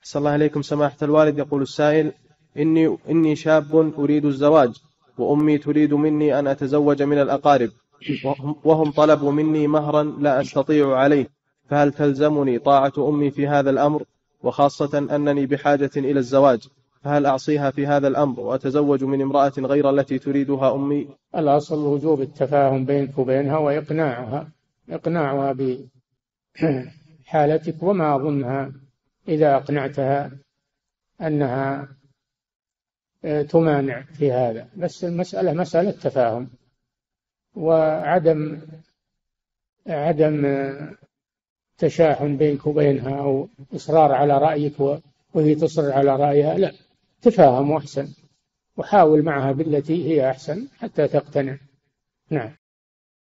أحسن الله إليكم سماحة الوالد. يقول السائل: إني شاب أريد الزواج، وأمي تريد مني أن أتزوج من الأقارب، وهم طلبوا مني مهرا لا أستطيع عليه، فهل تلزمني طاعة أمي في هذا الأمر؟ وخاصة أنني بحاجة إلى الزواج، فهل أعصيها في هذا الأمر وأتزوج من امرأة غير التي تريدها أمي؟ الأصل وجوب التفاهم بينك وبينها إقناعها بحالتك، وما أظنها إذا أقنعتها أنها تمانع في هذا. بس المسألة مسألة تفاهم، وعدم تشاحن بينك وبينها أو إصرار على رأيك وهي تصر على رأيها. لا، تفاهم أحسن، وحاول معها بالتي هي أحسن حتى تقتنع. نعم.